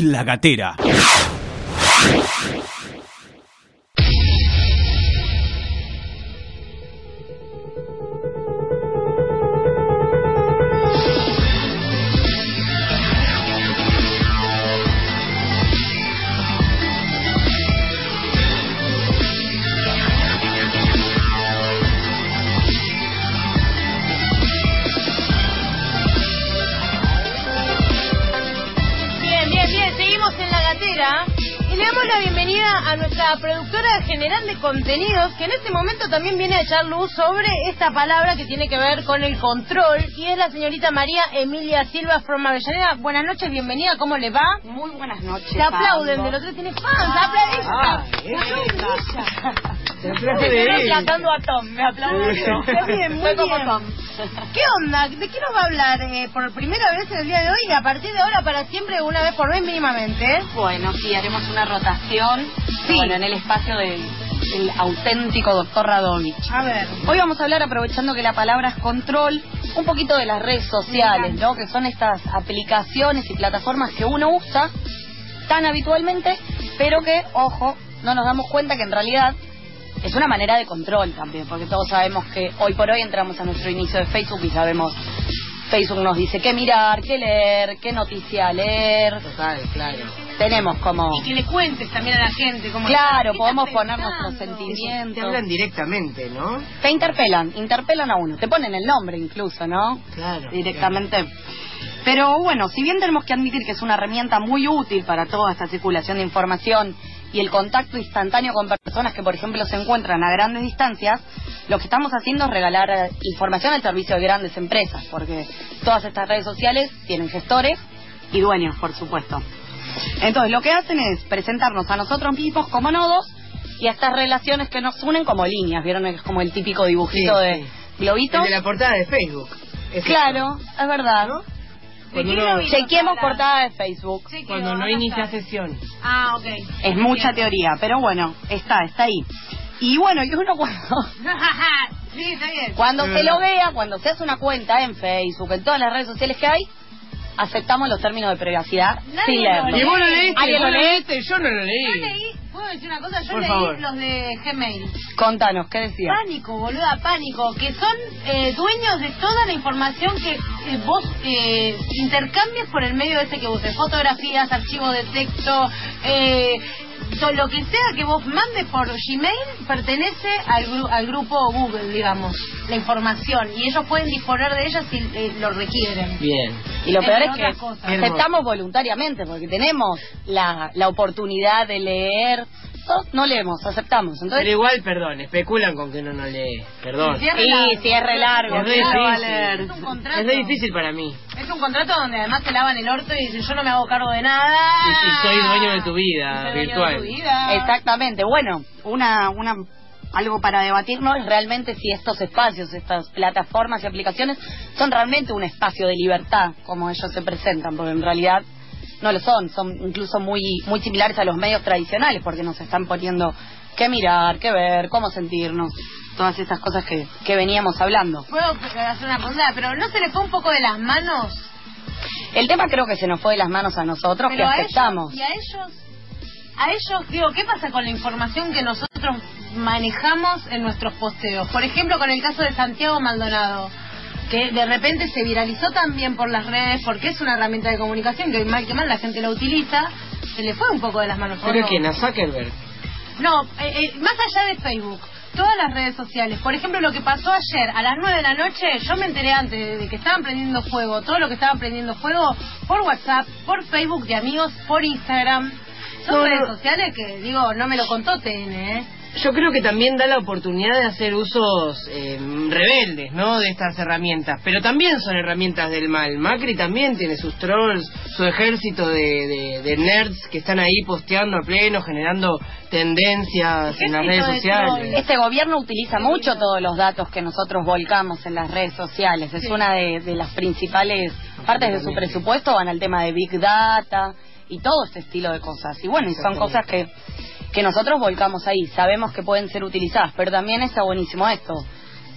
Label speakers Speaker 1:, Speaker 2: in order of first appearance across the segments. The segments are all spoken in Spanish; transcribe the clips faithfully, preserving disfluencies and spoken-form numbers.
Speaker 1: La Gatera.
Speaker 2: Y le damos la bienvenida a nuestra productora general de contenidos, que en este momento también viene a echar luz sobre esta palabra que tiene que ver con el control, y es la señorita María Emilia Silva from Avellaneda. Buenas noches, bienvenida, ¿cómo le va?
Speaker 3: Muy buenas noches.
Speaker 2: Te aplauden,
Speaker 3: Pablo.
Speaker 2: del otro tiene fans, aplaudís.
Speaker 3: Ah,
Speaker 2: Me estoy aplacando a Tom, me aplauden. Qué bien, muy
Speaker 3: Soy como
Speaker 2: bien.
Speaker 3: Tom.
Speaker 2: ¿Qué onda? ¿De qué nos va a hablar eh, por primera vez en el día de hoy y a partir de ahora para siempre, una vez por mes mínimamente?
Speaker 3: Bueno, sí, haremos una rotación.
Speaker 2: Sí.
Speaker 3: Bueno, en el espacio del, del auténtico doctor Radovich.
Speaker 2: A ver.
Speaker 3: Hoy vamos a hablar, aprovechando que la palabra es control, un poquito de las redes sociales, ¿no? Que son estas aplicaciones y plataformas que uno usa tan habitualmente, pero que, ojo, no nos damos cuenta que en realidad es una manera de control también, porque todos sabemos que hoy por hoy entramos a nuestro inicio de Facebook y sabemos, Facebook nos dice qué mirar, qué leer, qué noticia leer.
Speaker 4: Total, claro.
Speaker 3: Tenemos como...
Speaker 2: Y que le cuentes también a la gente cómo
Speaker 3: Claro,
Speaker 2: ¿qué
Speaker 3: podemos
Speaker 2: estás
Speaker 3: poner
Speaker 2: pensando?
Speaker 3: nuestros sentimientos.
Speaker 4: Te hablan directamente, ¿no?
Speaker 3: Te interpelan, interpelan a uno, te ponen el nombre incluso, ¿no?
Speaker 4: Claro.
Speaker 3: Directamente. Pero bueno, si bien tenemos que admitir que es una herramienta muy útil para toda esta circulación de información y el contacto instantáneo con personas que, por ejemplo, se encuentran a grandes distancias, lo que estamos haciendo es regalar eh, información al servicio de grandes empresas, porque todas estas redes sociales tienen gestores y dueños, por supuesto. Entonces, lo que hacen es presentarnos a nosotros mismos como nodos y a estas relaciones que nos unen como líneas. ¿Vieron? Es como el típico dibujito
Speaker 4: Sí,
Speaker 3: de
Speaker 4: sí.
Speaker 3: globito.
Speaker 4: El de la portada de Facebook. Es
Speaker 3: Claro, es verdad.
Speaker 4: ¿no?
Speaker 2: ¿De
Speaker 4: Cuando
Speaker 2: qué
Speaker 4: uno-
Speaker 2: globito
Speaker 3: Chequeemos
Speaker 2: hablas?
Speaker 3: portada de Facebook.
Speaker 2: Sí, que
Speaker 4: Cuando no
Speaker 2: van a
Speaker 4: inicia
Speaker 2: estar.
Speaker 4: sesión.
Speaker 2: Ah, ok.
Speaker 3: Es mucha teoría, pero bueno, está, está ahí. Y bueno, y uno cuando,
Speaker 2: Sí, está bien.
Speaker 3: cuando
Speaker 4: Es
Speaker 3: se
Speaker 4: verdad.
Speaker 3: lo vea, cuando se hace una cuenta en Facebook, en todas las redes sociales que hay, aceptamos los términos de privacidad
Speaker 2: Nadie
Speaker 3: sin
Speaker 2: lo
Speaker 3: leerlos.
Speaker 4: Y vos lo leíste,
Speaker 3: ¿Alguien
Speaker 4: vos
Speaker 3: lo
Speaker 4: lo
Speaker 3: lee?
Speaker 4: leíste, yo no lo
Speaker 2: Yo
Speaker 4: leí.
Speaker 2: leí, ¿puedo decir una cosa? Yo
Speaker 4: Por
Speaker 2: leí
Speaker 4: favor.
Speaker 2: los de Gmail.
Speaker 3: Contanos, ¿qué decía?
Speaker 2: Pánico, boluda, pánico. Que son eh, dueños de toda la información que eh, vos eh, intercambies por el medio ese que uses. Fotografías, archivos de texto, eh, todo lo que sea que vos mandes por Gmail pertenece al, gru al grupo Google, digamos, la información. Y ellos pueden disponer de ella si eh, lo requieren.
Speaker 4: Bien.
Speaker 3: Y lo peor
Speaker 2: Entre
Speaker 3: es que
Speaker 2: otras cosas.
Speaker 3: aceptamos voluntariamente, porque tenemos la, la oportunidad de leer. No, no leemos, aceptamos.
Speaker 4: Pero
Speaker 3: Entonces,
Speaker 4: igual, perdón, especulan con que uno no lee. Perdón.
Speaker 2: Sí,
Speaker 3: sí, sí, es re largo.
Speaker 4: Es re
Speaker 3: ¿quién lo va a
Speaker 4: difícil.
Speaker 3: leer?
Speaker 2: Es un contrato.
Speaker 4: Es re difícil para mí.
Speaker 2: Es un contrato donde además te lavan el orto y dicen yo no me hago cargo de nada.
Speaker 4: Y- y soy dueño de tu vida
Speaker 2: Y soy dueño
Speaker 4: virtual.
Speaker 2: de tu vida.
Speaker 3: Exactamente. Bueno, una, una algo para debatirnos es realmente si estos espacios, estas plataformas y aplicaciones son realmente un espacio de libertad como ellos se presentan, porque en realidad no lo son, son incluso muy muy similares a los medios tradicionales, porque nos están poniendo qué mirar, qué ver, cómo sentirnos, todas esas cosas que, que veníamos hablando.
Speaker 2: Puedo hacer una pregunta, pero ¿no se le fue un poco de las manos?
Speaker 3: El tema creo que se nos fue de las manos a nosotros,
Speaker 2: Pero
Speaker 3: que
Speaker 2: a
Speaker 3: aceptamos.
Speaker 2: ellos, y a ellos, a ellos, digo, ¿qué pasa con la información que nosotros manejamos en nuestros posteos? Por ejemplo, con el caso de Santiago Maldonado, que de repente se viralizó también por las redes, porque es una herramienta de comunicación que mal que mal la gente la utiliza, se le fue un poco de las manos. ¿o
Speaker 4: ¿Pero
Speaker 2: no?
Speaker 4: quién? ¿A Zuckerberg?
Speaker 2: No, eh, eh, más allá de Facebook, todas las redes sociales. Por ejemplo, lo que pasó ayer a las nueve de la noche, yo me enteré antes de, de que estaban prendiendo fuego, todo lo que estaban prendiendo fuego, por WhatsApp, por Facebook de amigos, por Instagram. Son
Speaker 4: No,
Speaker 2: redes
Speaker 4: no.
Speaker 2: sociales que, digo, no me lo contó T N, ¿eh?
Speaker 4: Yo creo que también da la oportunidad de hacer usos eh, rebeldes, ¿no? De estas herramientas. Pero también son herramientas del mal. Macri también tiene sus trolls, su ejército de, de, de nerds que están ahí posteando a pleno, generando tendencias en las
Speaker 2: Ejército
Speaker 4: redes
Speaker 2: de
Speaker 4: sociales.
Speaker 2: trolls.
Speaker 3: Este gobierno utiliza mucho todos los datos que nosotros volcamos en las redes sociales. Es
Speaker 2: Sí.
Speaker 3: una de, de las principales partes de su presupuesto, van al tema de Big Data y todo este estilo de cosas. Y bueno, y son cosas que, que nosotros volcamos ahí. Sabemos que pueden ser utilizadas, pero también está buenísimo esto.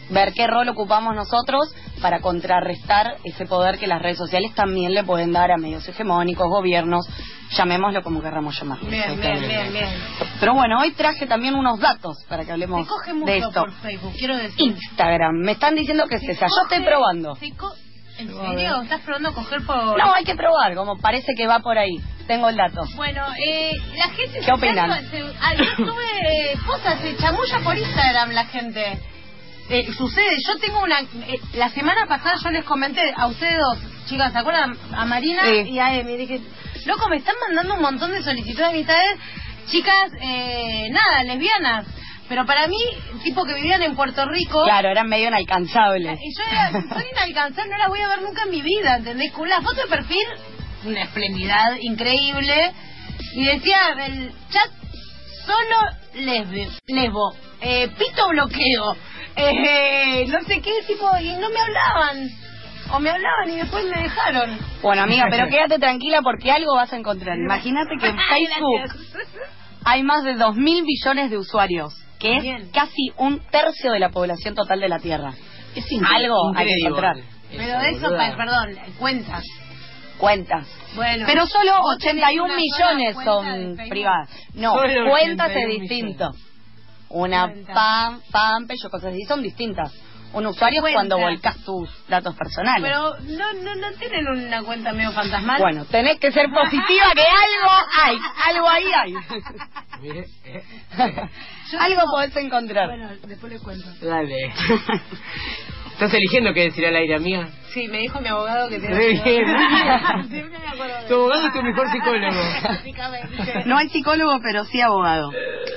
Speaker 3: ver qué rol ocupamos nosotros para contrarrestar ese poder que las redes sociales también le pueden dar a medios hegemónicos, gobiernos, llamémoslo como querramos llamarlo.
Speaker 2: Bien, bien, bien, bien.
Speaker 3: Pero bueno, hoy traje también unos datos para que hablemos
Speaker 2: Se coge mucho
Speaker 3: de esto.
Speaker 2: por Facebook, quiero decir.
Speaker 3: Instagram, me están diciendo que es
Speaker 2: Se
Speaker 3: esa, yo
Speaker 2: coge-
Speaker 3: estoy probando.
Speaker 2: se co- ¿En serio? ¿Estás probando coger por...?
Speaker 3: No, hay que probar, como parece que va por ahí. Tengo el dato.
Speaker 2: Bueno, eh, la gente...
Speaker 3: ¿Qué
Speaker 2: se-
Speaker 3: opinan?
Speaker 2: se- ah, yo tuve eh, cosas, se chamulla por Instagram la gente. Eh, sucede, yo tengo una... eh, la semana pasada yo les comenté a ustedes dos, chicas, ¿se acuerdan? A Marina
Speaker 3: Sí.
Speaker 2: y a Emi. Dije, loco, me están mandando un montón de solicitudes de amistades. Chicas, eh, nada, lesbianas. Pero para mí, tipo que vivían en Puerto Rico...
Speaker 3: Claro, eran medio inalcanzables.
Speaker 2: Y yo era, soy inalcanzable, no la voy a ver nunca en mi vida, ¿entendés? Con la foto de perfil, una esplendidad increíble. Y decía, el chat, solo lesbe, lesbo, eh, pito bloqueo, eh, no sé qué, tipo, y no me hablaban. O me hablaban y después me dejaron.
Speaker 3: Bueno, amiga, pero quédate tranquila porque algo vas a encontrar. Imagínate que en
Speaker 2: Ay,
Speaker 3: Facebook
Speaker 2: gracias.
Speaker 3: hay más de dos mil billones de usuarios, que es
Speaker 2: Bien.
Speaker 3: casi un tercio de la población total de la Tierra.
Speaker 4: Es
Speaker 3: Algo hay que
Speaker 4: increíble.
Speaker 3: encontrar.
Speaker 2: Pero de eso,
Speaker 4: boluda.
Speaker 2: pa- perdón, cuentas.
Speaker 3: Cuentas.
Speaker 2: Bueno.
Speaker 3: Pero solo
Speaker 2: ¿Vos tenés
Speaker 3: ochenta y un
Speaker 2: una sola
Speaker 3: millones
Speaker 2: cuenta de
Speaker 3: son
Speaker 2: Facebook?
Speaker 3: privadas. No,
Speaker 4: Solo
Speaker 3: cuentas es
Speaker 4: ochenta y un
Speaker 3: distinto. Una
Speaker 2: Cuenta.
Speaker 3: fan, fanpage o cosas así son distintas. Un usuario es
Speaker 2: Cuenta.
Speaker 3: cuando volcás tus datos personales.
Speaker 2: Pero no, no, no tienen una cuenta medio fantasmal.
Speaker 3: Bueno, tenés que ser positiva que algo hay, algo ahí hay.
Speaker 4: Bien, eh,
Speaker 2: Yo
Speaker 3: Algo
Speaker 2: tengo-
Speaker 3: podés encontrar.
Speaker 2: Bueno, después les cuento.
Speaker 4: Dale. ¿Estás eligiendo qué decir al aire, amiga?
Speaker 2: Sí, me dijo mi abogado que te
Speaker 4: Muy bien, muy bien.
Speaker 2: Siempre me acuerdo de
Speaker 4: Tu
Speaker 2: eso.
Speaker 4: abogado es tu mejor psicólogo.
Speaker 2: Básicamente.
Speaker 3: No hay psicólogo, pero sí abogado.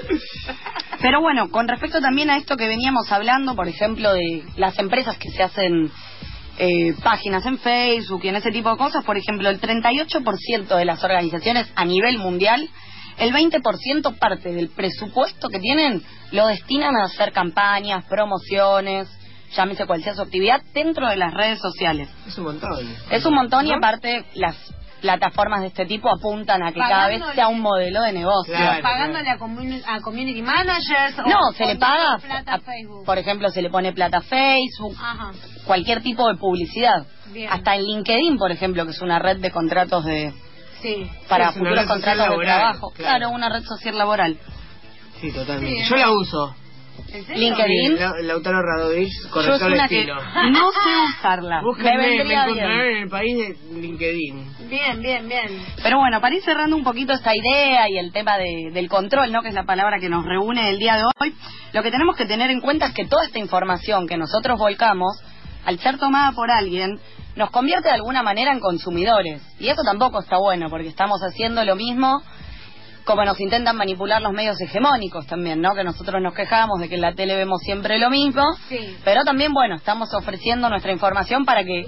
Speaker 3: Pero bueno, con respecto también a esto que veníamos hablando, por ejemplo, de las empresas que se hacen eh, páginas en Facebook y en ese tipo de cosas, por ejemplo, el treinta y ocho por ciento de las organizaciones a nivel mundial, el veinte por ciento parte del presupuesto que tienen lo destinan a hacer campañas, promociones, llámese cual sea su actividad, dentro de las redes sociales.
Speaker 4: Es un montón.
Speaker 3: Es un montón y
Speaker 4: ¿No?
Speaker 3: aparte las plataformas de este tipo apuntan a que cada vez
Speaker 2: Pagándole-
Speaker 3: sea un modelo de negocio.
Speaker 4: Claro.
Speaker 2: Pagándole a, communi- a community managers.
Speaker 3: No,
Speaker 2: o
Speaker 3: se le
Speaker 2: poniendo
Speaker 3: paga,
Speaker 2: plata
Speaker 3: a-
Speaker 2: a Facebook.
Speaker 3: por ejemplo, se le pone plata a Facebook,
Speaker 2: Ajá.
Speaker 3: cualquier tipo de publicidad.
Speaker 2: Bien.
Speaker 3: Hasta en LinkedIn, por ejemplo, que es una red de contratos de
Speaker 2: Sí.
Speaker 3: para
Speaker 4: es una
Speaker 3: futuros
Speaker 4: red social
Speaker 3: contratos de
Speaker 4: laboral,
Speaker 3: trabajo.
Speaker 4: claro.
Speaker 3: Claro, una red social laboral.
Speaker 4: Sí, totalmente.
Speaker 2: Sí,
Speaker 4: Yo
Speaker 2: ¿eh?
Speaker 4: la uso.
Speaker 2: ¿En serio?
Speaker 3: LinkedIn.
Speaker 4: Sí, La- Lautaro Radovich,
Speaker 3: Yo es
Speaker 4: corrector de
Speaker 3: una que
Speaker 4: estilo.
Speaker 3: no sé usarla. Me
Speaker 4: Búsquenme, me
Speaker 3: vendría
Speaker 4: encontrarán
Speaker 3: bien.
Speaker 4: en el país de LinkedIn.
Speaker 2: Bien, bien, bien.
Speaker 3: Pero bueno, para ir cerrando un poquito esta idea y el tema de- del control, ¿no? Que es la palabra que nos reúne el día de hoy, lo que tenemos que tener en cuenta es que toda esta información que nosotros volcamos, al ser tomada por alguien, nos convierte de alguna manera en consumidores. Y eso tampoco está bueno, porque estamos haciendo lo mismo como nos intentan manipular los medios hegemónicos también, ¿no? Que nosotros nos quejamos de que en la tele vemos siempre lo mismo,
Speaker 2: Sí.
Speaker 3: pero también, bueno, estamos ofreciendo nuestra información para que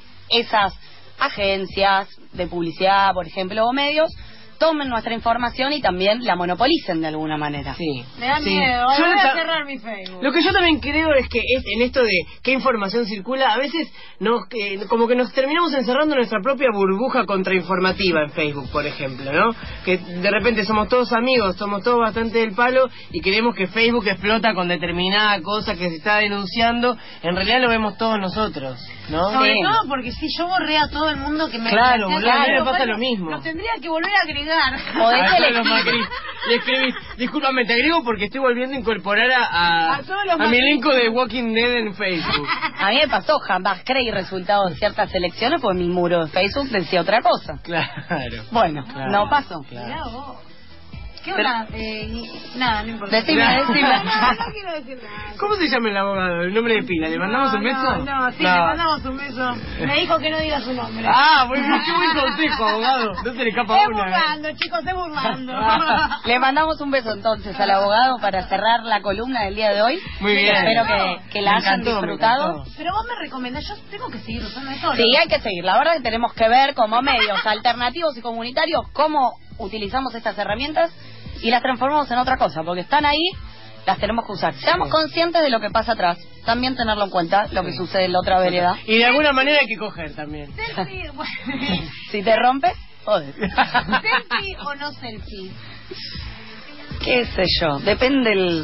Speaker 3: esas agencias de publicidad, por ejemplo, o medios, tomen nuestra información y también la monopolicen de alguna manera.
Speaker 4: Sí.
Speaker 2: Me da
Speaker 4: sí.
Speaker 2: miedo.
Speaker 4: Yo
Speaker 2: Voy
Speaker 4: lo
Speaker 2: a
Speaker 4: ta-
Speaker 2: cerrar mi Facebook.
Speaker 4: Lo que yo también creo es que es en esto de qué información circula, a veces nos eh, como que nos terminamos encerrando en nuestra propia burbuja contrainformativa en Facebook, por ejemplo, ¿no? Que de repente somos todos amigos, somos todos bastante del palo y creemos que Facebook explota con determinada cosa que se está denunciando, en realidad lo vemos todos nosotros, ¿no?
Speaker 2: Sobre
Speaker 3: Sí.
Speaker 2: todo porque si yo borré a todo el mundo que me...
Speaker 4: Claro,
Speaker 2: me
Speaker 4: boludo,
Speaker 2: hacía
Speaker 3: a mí me
Speaker 2: algo,
Speaker 4: pasa
Speaker 2: bueno,
Speaker 4: lo mismo.
Speaker 2: Los tendría que volver a agregar.
Speaker 3: Podés
Speaker 4: A todos
Speaker 3: elegir.
Speaker 4: los Macri. Le escribí, discúlpame, te agrego porque estoy volviendo a incorporar a, a,
Speaker 2: A todos los
Speaker 4: a mi
Speaker 2: Macri.
Speaker 4: elenco de Walking Dead en Facebook.
Speaker 3: A mí me pasó, jamás creí resultados de ciertas elecciones porque mi muro de Facebook decía otra cosa.
Speaker 4: Claro.
Speaker 3: Bueno,
Speaker 4: Claro.
Speaker 3: no pasó.
Speaker 4: Claro.
Speaker 2: Mirá vos. ¿Qué
Speaker 3: Pero-
Speaker 2: onda? Eh, y- nada, no importa.
Speaker 3: Decime,
Speaker 4: Claro.
Speaker 3: decime.
Speaker 2: No, no, no quiero decir nada.
Speaker 4: ¿Cómo se llama el abogado? ¿El nombre de pila? ¿Le mandamos
Speaker 2: No,
Speaker 4: un beso?
Speaker 2: No, no, sí, le mandamos un beso. Me dijo que no diga su nombre.
Speaker 4: Ah, muy bien, qué buen consejo, abogado. No se le escapa
Speaker 2: Es
Speaker 4: una. ¿eh?
Speaker 2: burlando, chicos, es burlando.
Speaker 3: Le mandamos un beso entonces al abogado para cerrar la columna del día de hoy.
Speaker 4: Muy bien.
Speaker 3: Espero que, que la
Speaker 4: Me
Speaker 3: hayan
Speaker 4: encantó, me
Speaker 3: disfrutado.
Speaker 4: encantó.
Speaker 2: Pero vos me recomendás, yo tengo que seguir usando eso.
Speaker 3: Sí, hay que seguir. La verdad que tenemos que ver como medios alternativos y comunitarios cómo utilizamos estas herramientas y las transformamos en otra cosa, porque están ahí, las tenemos que usar. Seamos
Speaker 4: Sí.
Speaker 3: conscientes de lo que pasa atrás, también tenerlo en cuenta, lo que
Speaker 4: Sí.
Speaker 3: sucede en la otra vereda.
Speaker 4: Y de alguna manera hay que coger también.
Speaker 2: Selfie, bueno,
Speaker 3: Si te rompe, joder.
Speaker 2: selfie o no selfie.
Speaker 3: Qué sé yo, depende el,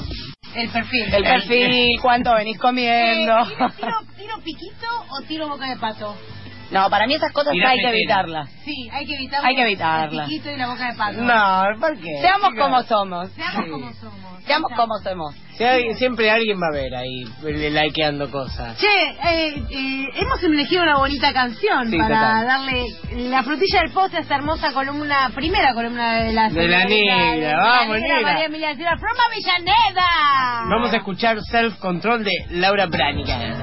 Speaker 2: El perfil.
Speaker 3: El perfil, cuánto venís comiendo.
Speaker 2: Eh, ¿tiro, tiro, ¿Tiro piquito o tiro boca de pato?
Speaker 3: No, para mí esas cosas
Speaker 4: Mirá
Speaker 3: hay que
Speaker 4: tetera.
Speaker 3: evitarlas.
Speaker 2: Sí, hay que evitarlas.
Speaker 3: Hay que evitarlas.
Speaker 2: El piquito y la boca de pato.
Speaker 4: No, ¿por qué?
Speaker 3: Seamos
Speaker 4: Chicos,
Speaker 3: como somos.
Speaker 2: Seamos
Speaker 4: Sí.
Speaker 2: como somos.
Speaker 3: Seamos como somos.
Speaker 4: si hay- siempre alguien va a ver ahí eh, likeando cosas.
Speaker 2: Che, eh, eh, hemos elegido una bonita canción
Speaker 4: Sí,
Speaker 2: para
Speaker 4: total.
Speaker 2: darle la frutilla del post a esta hermosa columna, primera columna de la
Speaker 4: De la
Speaker 2: señorita-
Speaker 4: negra,
Speaker 2: de la
Speaker 4: vamos,
Speaker 2: negra
Speaker 4: negra.
Speaker 2: María Emilia Silva, from Avellaneda.
Speaker 4: Vamos a escuchar Self Control de Laura Branigan.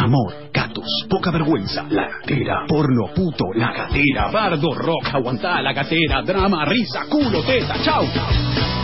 Speaker 1: amor, gatos, poca vergüenza, la gatera, porno, puto, la gatera, bardo, rock, aguantá la gatera, drama, risa, culo, teta, chau.